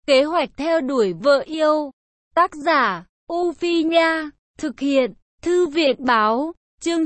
Kế hoạch theo đuổi vợ yêu. Tác giả, U Phi Nha. Thực hiện, Thư viện Báo. Chương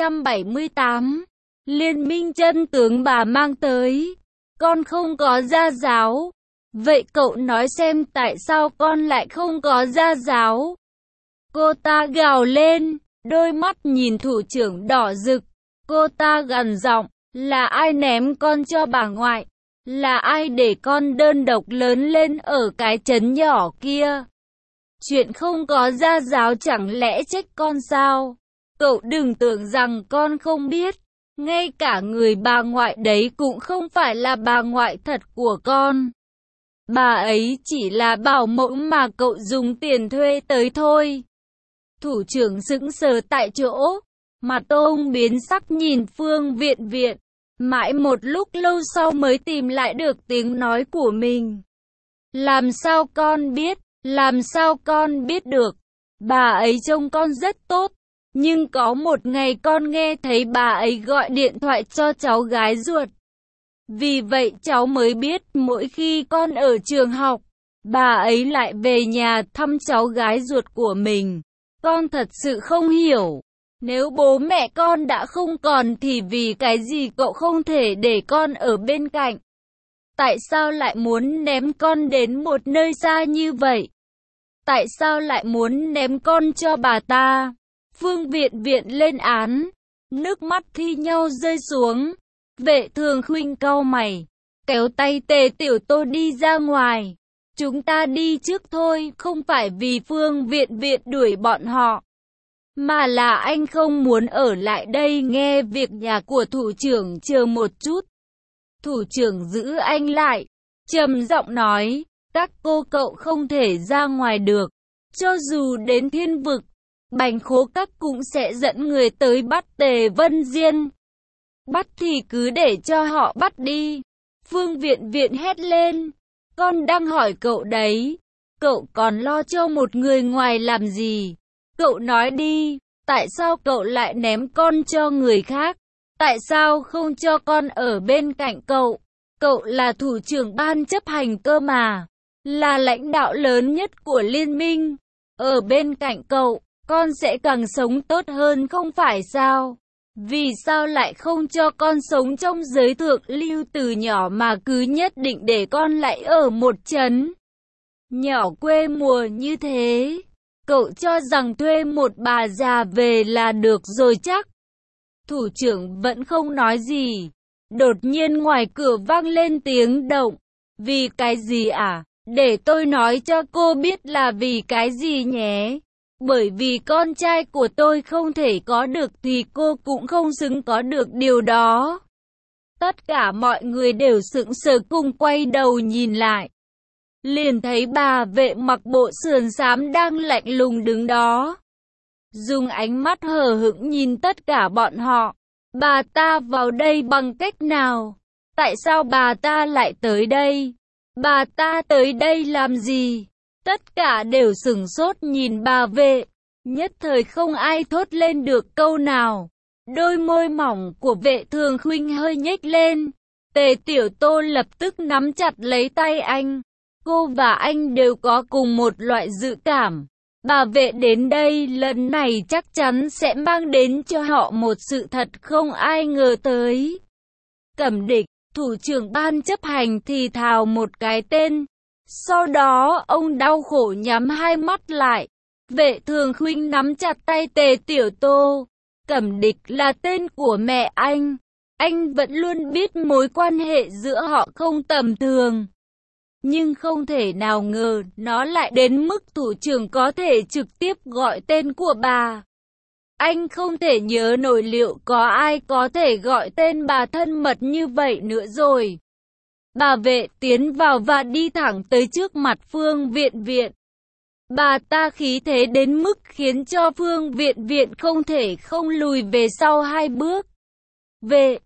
978. Liên minh chân tướng bà mang tới. Con không có gia giáo. Vậy cậu nói xem tại sao con lại không có gia giáo? Cô ta gào lên, đôi mắt nhìn thủ trưởng đỏ rực. Cô ta gằn giọng, là ai ném con cho bà ngoại? Là ai để con đơn độc lớn lên ở cái trấn nhỏ kia? Chuyện không có gia giáo chẳng lẽ trách con sao? Cậu đừng tưởng rằng con không biết. Ngay cả người bà ngoại đấy cũng không phải là bà ngoại thật của con. Bà ấy chỉ là bảo mẫu mà cậu dùng tiền thuê tới thôi. Thủ trưởng sững sờ tại chỗ. Mặt ông biến sắc nhìn Phương Viện Viện. Mãi một lúc lâu sau mới tìm lại được tiếng nói của mình. Làm sao con biết? Làm sao con biết được? Bà ấy trông con rất tốt. Nhưng có một ngày con nghe thấy bà ấy gọi điện thoại cho cháu gái ruột. Vì vậy cháu mới biết mỗi khi con ở trường học, bà ấy lại về nhà thăm cháu gái ruột của mình. Con thật sự không hiểu. Nếu bố mẹ con đã không còn thì vì cái gì cậu không thể để con ở bên cạnh? Tại sao lại muốn ném con đến một nơi xa như vậy? Tại sao lại muốn ném con cho bà ta? Phương Viện Viện lên án, nước mắt thi nhau rơi xuống. Vệ Thường Khuynh cau mày, kéo tay Tề Tiểu Tô đi ra ngoài. Chúng ta đi trước thôi, không phải vì Phương Viện Viện đuổi bọn họ, mà là anh không muốn ở lại đây nghe việc nhà của thủ trưởng. Chờ một chút. Thủ trưởng giữ anh lại, trầm giọng nói, các cô cậu không thể ra ngoài được. Cho dù đến Thiên Vực, Bành Khố Các cũng sẽ dẫn người tới bắt Tề Vân Diên. Bắt thì cứ để cho họ bắt đi. Phương Viện Viện hét lên, con đang hỏi cậu đấy. Cậu còn lo cho một người ngoài làm gì? Cậu nói đi, tại sao cậu lại ném con cho người khác? Tại sao không cho con ở bên cạnh cậu? Cậu là thủ trưởng ban chấp hành cơ mà, là lãnh đạo lớn nhất của liên minh. Ở bên cạnh cậu, con sẽ càng sống tốt hơn không phải sao? Vì sao lại không cho con sống trong giới thượng lưu từ nhỏ mà cứ nhất định để con lại ở một trấn nhỏ quê mùa như thế? Cậu cho rằng thuê một bà già về là được rồi chắc? Thủ trưởng vẫn không nói gì. Đột nhiên ngoài cửa vang lên tiếng động. Vì cái gì à? Để tôi nói cho cô biết là vì cái gì nhé. Bởi vì con trai của tôi không thể có được thì cô cũng không xứng có được điều đó. Tất cả mọi người đều sững sờ cùng quay đầu nhìn lại. Liền thấy bà vệ mặc bộ sườn xám đang lạnh lùng đứng đó. Dùng ánh mắt hờ hững nhìn tất cả bọn họ. Bà ta vào đây bằng cách nào? Tại sao bà ta lại tới đây? Bà ta tới đây làm gì? Tất cả đều sửng sốt nhìn bà vệ. Nhất thời không ai thốt lên được câu nào. Đôi môi mỏng của Vệ Thường Khuynh hơi nhếch lên. Tề Tiểu Tô lập tức nắm chặt lấy tay anh. Cô và anh đều có cùng một loại dự cảm. Bà vệ đến đây lần này chắc chắn sẽ mang đến cho họ một sự thật không ai ngờ tới. Cẩm Địch, thủ trưởng ban chấp hành thì thào một cái tên. Sau đó ông đau khổ nhắm hai mắt lại. Vệ Thường Khuynh nắm chặt tay Tề Tiểu Tô. Cẩm Địch là tên của mẹ anh. Anh vẫn luôn biết mối quan hệ giữa họ không tầm thường. Nhưng không thể nào ngờ nó lại đến mức thủ trưởng có thể trực tiếp gọi tên của bà. Anh không thể nhớ nổi liệu có ai có thể gọi tên bà thân mật như vậy nữa rồi. Bà vệ tiến vào và đi thẳng tới trước mặt Phương Viện Viện. Bà ta khí thế đến mức khiến cho Phương Viện Viện không thể không lùi về sau hai bước. Vệ,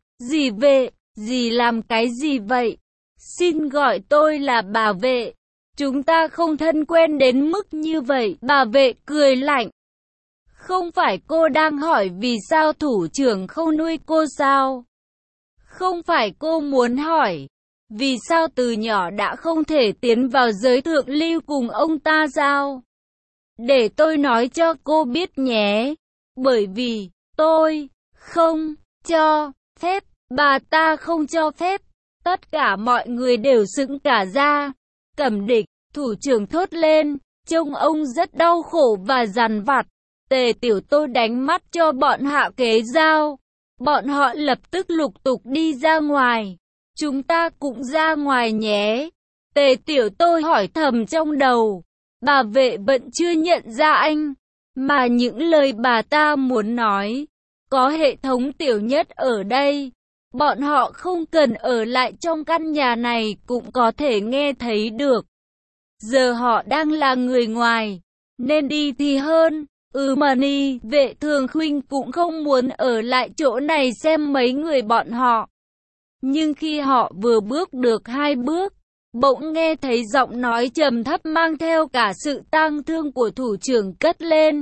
dì làm cái gì vậy? Xin gọi tôi là bà vệ. Chúng ta không thân quen đến mức như vậy. Bà vệ cười lạnh. Không phải cô đang hỏi vì sao thủ trưởng không nuôi cô sao? Không phải cô muốn hỏi Vì sao từ nhỏ đã không thể tiến vào giới thượng lưu cùng ông ta sao? Để tôi nói cho cô biết nhé. Bởi vì, tôi không cho phép, bà ta không cho phép. Tất cả mọi người đều sững cả ra. Cẩm Địch, thủ trưởng thốt lên, trông ông rất đau khổ và dằn vặt. Tề Tiểu Tô đánh mắt cho bọn hạ kế giao. Bọn họ lập tức lục tục đi ra ngoài. Chúng ta cũng ra ngoài nhé. Tề Tiểu Tô hỏi thầm trong đầu. Bà vệ vẫn chưa nhận ra anh. Mà những lời bà ta muốn nói. Có hệ thống tiểu nhất ở đây. Bọn họ không cần ở lại trong căn nhà này cũng có thể nghe thấy được. Giờ họ đang là người ngoài. Nên đi thì hơn. Mani, Vệ Thường Khuynh cũng không muốn ở lại chỗ này xem mấy người bọn họ. Nhưng khi họ vừa bước được 2 bước, bỗng nghe thấy giọng nói trầm thấp mang theo cả sự tang thương của thủ trưởng cất lên.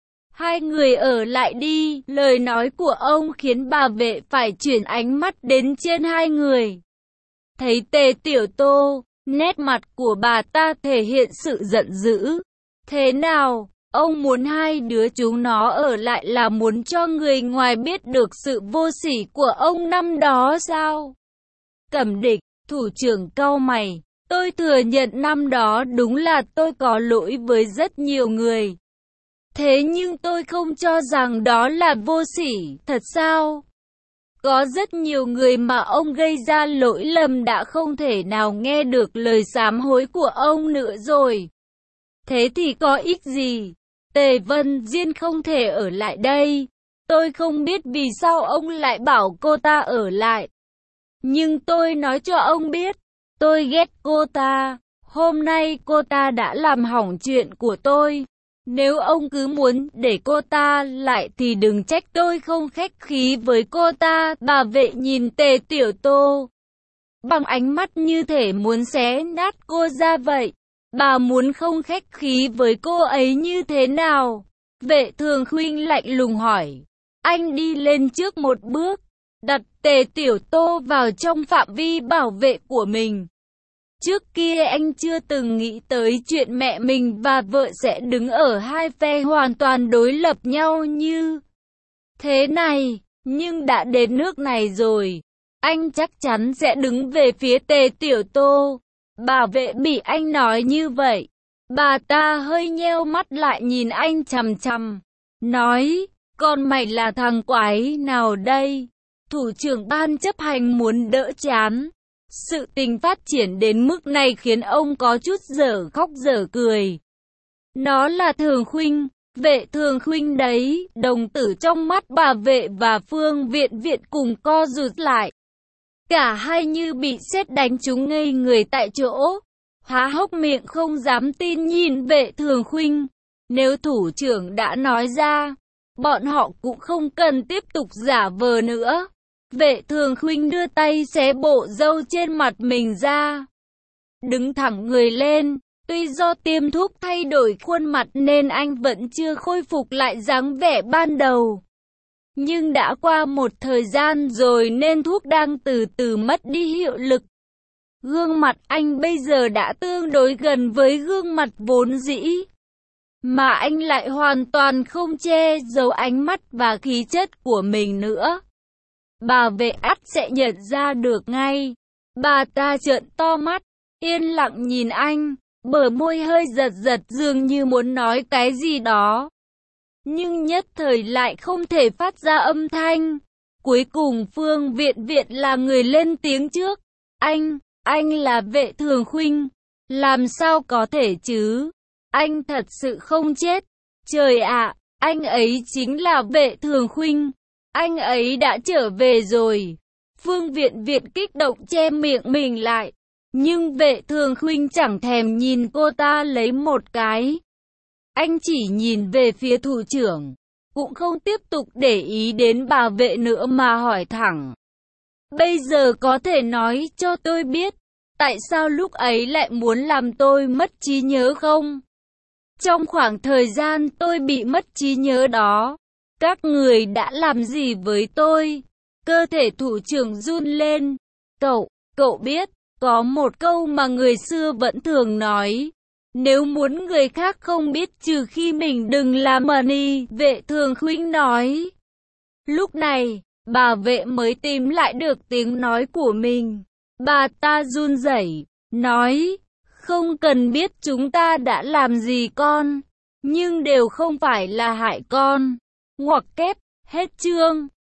2 người ở lại đi, lời nói của ông khiến bà vệ phải chuyển ánh mắt đến trên 2 người. Thấy Tề Tiểu Tô, nét mặt của bà ta thể hiện sự giận dữ. Thế nào? Ông muốn 2 đứa chúng nó ở lại là muốn cho người ngoài biết được sự vô sỉ của ông năm đó sao? Cẩm Địch, thủ trưởng cau mày. Tôi thừa nhận năm đó đúng là tôi có lỗi với rất nhiều người. Thế nhưng tôi không cho rằng đó là vô sỉ, thật sao? Có rất nhiều người mà ông gây ra lỗi lầm đã không thể nào nghe được lời sám hối của ông nữa rồi. Thế thì có ích gì? Tề Vân Diên không thể ở lại đây. Tôi không biết vì sao ông lại bảo cô ta ở lại. Nhưng tôi nói cho ông biết, tôi ghét cô ta. Hôm nay cô ta đã làm hỏng chuyện của tôi. Nếu ông cứ muốn để cô ta lại thì đừng trách tôi không khách khí với cô ta. Bà vệ nhìn Tề Tiểu Tô bằng ánh mắt như thể muốn xé nát cô ra vậy. Bà muốn không khách khí với cô ấy như thế nào? Vệ Thường Khuynh lạnh lùng hỏi. Anh đi lên trước một bước, đặt Tề Tiểu Tô vào trong phạm vi bảo vệ của mình. Trước kia anh chưa từng nghĩ tới chuyện mẹ mình và vợ sẽ đứng ở 2 phe hoàn toàn đối lập nhau như thế này. Nhưng đã đến nước này rồi, anh chắc chắn sẽ đứng về phía Tề Tiểu Tô. Bà vệ bị anh nói như vậy. Bà ta hơi nheo mắt lại nhìn anh chằm chằm. Nói, con mày là thằng quái nào đây? Thủ trưởng ban chấp hành muốn đỡ chán. Sự tình phát triển đến mức này khiến ông có chút dở khóc dở cười. Nó là Thường Khuynh, Vệ Thường Khuynh đấy. Đồng tử trong mắt bà vệ và Phương Viện Viện cùng co rụt lại. Cả hai như bị sét đánh trúng ngây người tại chỗ. Há hốc miệng không dám tin nhìn Vệ Thường Khuynh. Nếu thủ trưởng đã nói ra, bọn họ cũng không cần tiếp tục giả vờ nữa. Vệ Thường Khuynh đưa tay xé bộ râu trên mặt mình ra. Đứng thẳng người lên. Tuy do tiêm thuốc thay đổi khuôn mặt nên anh vẫn chưa khôi phục lại dáng vẻ ban đầu. Nhưng đã qua một thời gian rồi nên thuốc đang từ từ mất đi hiệu lực. Gương mặt anh bây giờ đã tương đối gần với gương mặt vốn dĩ. Mà anh lại hoàn toàn không che giấu ánh mắt và khí chất của mình nữa. Bà vệ ắt sẽ nhận ra được ngay. Bà ta trợn to mắt, yên lặng nhìn anh, bờ môi hơi giật giật dường như muốn nói cái gì đó. Nhưng nhất thời lại không thể phát ra âm thanh. Cuối cùng Phương Viện Viện là người lên tiếng trước. Anh là Vệ Thường Khuynh. Làm sao có thể chứ? Anh thật sự không chết. Trời ạ, anh ấy chính là Vệ Thường Khuynh. Anh ấy đã trở về rồi. Phương Viện Viện kích động che miệng mình lại. Nhưng Vệ Thường Khuynh chẳng thèm nhìn cô ta lấy một cái. Anh chỉ nhìn về phía thủ trưởng, cũng không tiếp tục để ý đến bà vệ nữa mà hỏi thẳng. Bây giờ có thể nói cho tôi biết, tại sao lúc ấy lại muốn làm tôi mất trí nhớ không? Trong khoảng thời gian tôi bị mất trí nhớ đó, các người đã làm gì với tôi? Cơ thể thủ trưởng run lên. Cậu biết, Có một câu mà người xưa vẫn thường nói, nếu muốn người khác không biết trừ khi mình đừng làm mani, Vệ Thường Khuynh nói. Lúc này, bà Vệ mới tìm lại được tiếng nói của mình. Bà ta run rẩy, nói, không cần biết chúng ta đã làm gì con, nhưng đều không phải là hại con. Ngoặc kép, hết chương.